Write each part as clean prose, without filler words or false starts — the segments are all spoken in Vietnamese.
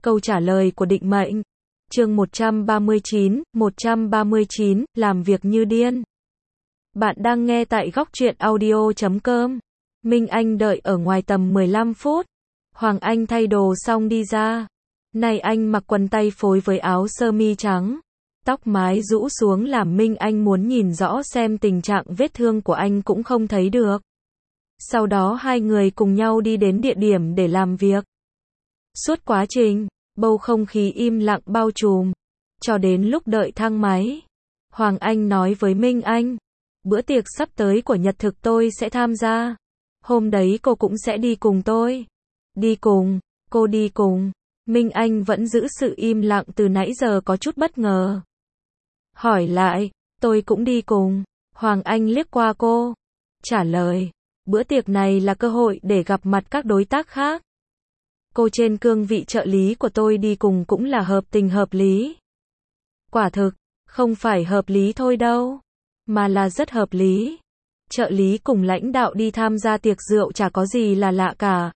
Câu trả lời của định mệnh. Chương 139, làm việc như điên. Bạn đang nghe tại góc truyện audio.com. Minh Anh đợi ở ngoài tầm 15 phút. Hoàng Anh thay đồ xong đi ra. Này anh mặc quần tây phối với áo sơ mi trắng. Tóc mái rũ xuống làm Minh Anh muốn nhìn rõ xem tình trạng vết thương của anh cũng không thấy được. Sau đó hai người cùng nhau đi đến địa điểm để làm việc. Suốt quá trình, bầu không khí im lặng bao trùm. Cho đến lúc đợi thang máy, Hoàng Anh nói với Minh Anh, bữa tiệc sắp tới của nhật thực tôi sẽ tham gia. Hôm đấy cô cũng sẽ đi cùng tôi. Đi cùng, cô đi cùng. Minh Anh vẫn giữ sự im lặng từ nãy giờ có chút bất ngờ. Hỏi lại, tôi cũng đi cùng. Hoàng Anh liếc qua cô. Trả lời, bữa tiệc này là cơ hội để gặp mặt các đối tác khác. Cô trên cương vị trợ lý của tôi đi cùng cũng là hợp tình hợp lý. Quả thực, không phải hợp lý thôi đâu, mà là rất hợp lý. Trợ lý cùng lãnh đạo đi tham gia tiệc rượu chả có gì là lạ cả.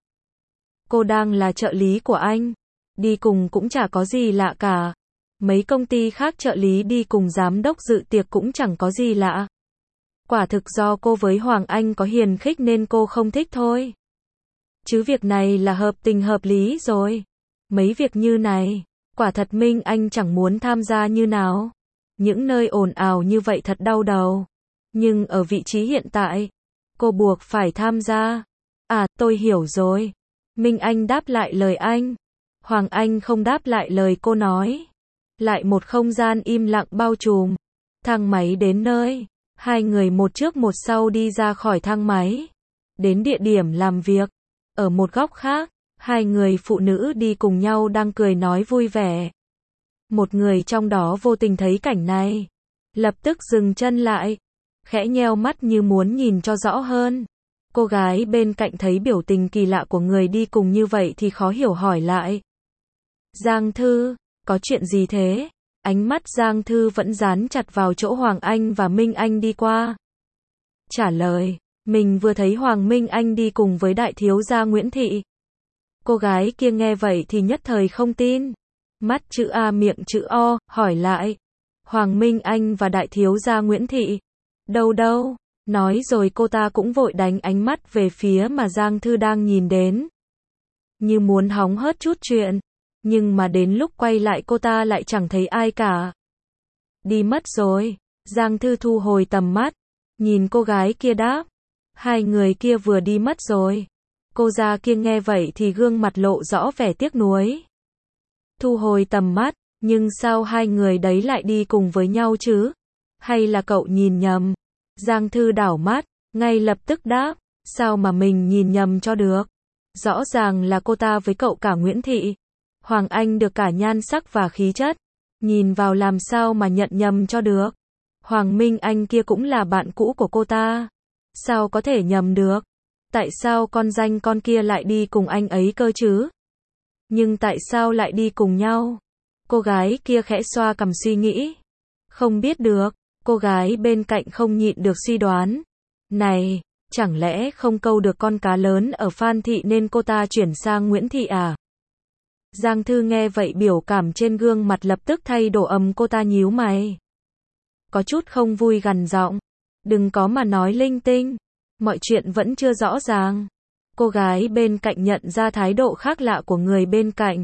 Cô đang là trợ lý của anh, đi cùng cũng chả có gì lạ cả. Mấy công ty khác trợ lý đi cùng giám đốc dự tiệc cũng chẳng có gì lạ. Quả thực do cô với Hoàng Anh có hiềm khích nên cô không thích thôi. Chứ việc này là hợp tình hợp lý rồi. Mấy việc như này, quả thật Minh Anh chẳng muốn tham gia như nào. Những nơi ồn ào như vậy thật đau đầu. Nhưng ở vị trí hiện tại, cô buộc phải tham gia. À, tôi hiểu rồi. Minh Anh đáp lại lời anh. Hoàng Anh không đáp lại lời cô nói. Lại một không gian im lặng bao trùm. Thang máy đến nơi. Hai người một trước một sau đi ra khỏi thang máy. Đến địa điểm làm việc. Ở một góc khác, hai người phụ nữ đi cùng nhau đang cười nói vui vẻ. Một người trong đó vô tình thấy cảnh này. Lập tức dừng chân lại. Khẽ nheo mắt như muốn nhìn cho rõ hơn. Cô gái bên cạnh thấy biểu tình kỳ lạ của người đi cùng như vậy thì khó hiểu hỏi lại. Giang Thư, có chuyện gì thế? Ánh mắt Giang Thư vẫn dán chặt vào chỗ Hoàng Anh và Minh Anh đi qua. Trả lời, mình vừa thấy Hoàng Minh Anh đi cùng với đại thiếu gia Nguyễn Thị. Cô gái kia nghe vậy thì nhất thời không tin. Mắt chữ A miệng chữ O, hỏi lại. Hoàng Minh Anh và đại thiếu gia Nguyễn Thị. Đâu đâu, nói rồi cô ta cũng vội đánh ánh mắt về phía mà Giang Thư đang nhìn đến. Như muốn hóng hớt chút chuyện. Nhưng mà đến lúc quay lại cô ta lại chẳng thấy ai cả. Đi mất rồi. Giang Thư thu hồi tầm mắt. Nhìn cô gái kia đáp. Hai người kia vừa đi mất rồi. Cô già kia nghe vậy thì gương mặt lộ rõ vẻ tiếc nuối. Thu hồi tầm mắt. Nhưng sao hai người đấy lại đi cùng với nhau chứ? Hay là cậu nhìn nhầm? Giang Thư đảo mắt. Ngay lập tức đáp. Sao mà mình nhìn nhầm cho được? Rõ ràng là cô ta với cậu cả Nguyễn Thị. Hoàng Anh được cả nhan sắc và khí chất. Nhìn vào làm sao mà nhận nhầm cho được. Hoàng Minh Anh kia cũng là bạn cũ của cô ta. Sao có thể nhầm được? Tại sao con danh con kia lại đi cùng anh ấy cơ chứ? Nhưng tại sao lại đi cùng nhau? Cô gái kia khẽ xoa cằm suy nghĩ. Không biết được. Cô gái bên cạnh không nhịn được suy đoán. Này, chẳng lẽ không câu được con cá lớn ở Phan Thị nên cô ta chuyển sang Nguyễn Thị à? Giang Thư nghe vậy biểu cảm trên gương mặt lập tức thay đổi cô ta nhíu mày. Có chút không vui gằn giọng. Đừng có mà nói linh tinh. Mọi chuyện vẫn chưa rõ ràng. Cô gái bên cạnh nhận ra thái độ khác lạ của người bên cạnh.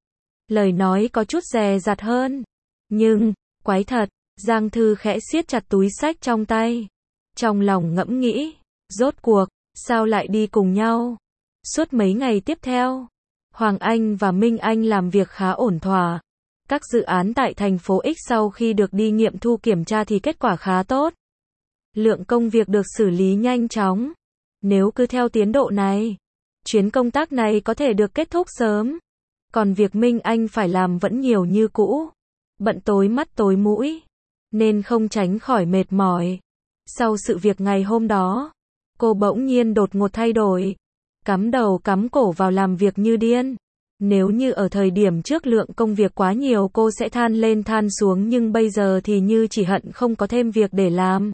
Lời nói có chút dè dặt hơn. Nhưng, quái thật, Giang Thư khẽ siết chặt túi xách trong tay. Trong lòng ngẫm nghĩ, rốt cuộc, sao lại đi cùng nhau? Suốt mấy ngày tiếp theo, Hoàng Anh và Minh Anh làm việc khá ổn thỏa. Các dự án tại thành phố X sau khi được đi nghiệm thu kiểm tra thì kết quả khá tốt. Lượng công việc được xử lý nhanh chóng. Nếu cứ theo tiến độ này, chuyến công tác này có thể được kết thúc sớm. Còn việc Minh Anh phải làm vẫn nhiều như cũ. Bận tối mắt tối mũi, nên không tránh khỏi mệt mỏi. Sau sự việc ngày hôm đó, cô bỗng nhiên đột ngột thay đổi. Cắm đầu cắm cổ vào làm việc như điên. Nếu như ở thời điểm trước lượng công việc quá nhiều cô sẽ than lên than xuống nhưng bây giờ thì như chỉ hận không có thêm việc để làm.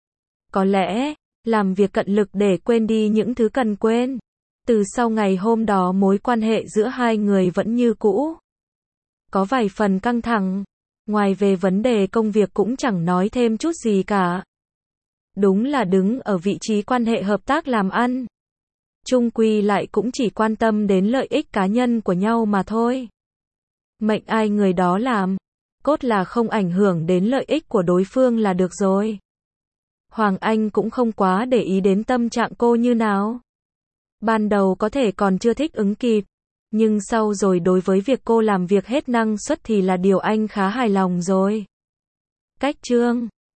Có lẽ, làm việc cận lực để quên đi những thứ cần quên. Từ sau ngày hôm đó mối quan hệ giữa hai người vẫn như cũ. có vài phần căng thẳng. Ngoài về vấn đề công việc cũng chẳng nói thêm chút gì cả. Đúng là đứng ở vị trí quan hệ hợp tác làm ăn. Chung quy lại cũng chỉ quan tâm đến lợi ích cá nhân của nhau mà thôi. Mệnh ai người đó làm. Cốt là không ảnh hưởng đến lợi ích của đối phương là được rồi. Hoàng Anh cũng không quá để ý đến tâm trạng cô như nào. Ban đầu có thể còn chưa thích ứng kịp. Nhưng sau rồi đối với việc cô làm việc hết năng suất thì là điều anh khá hài lòng rồi. Cách chương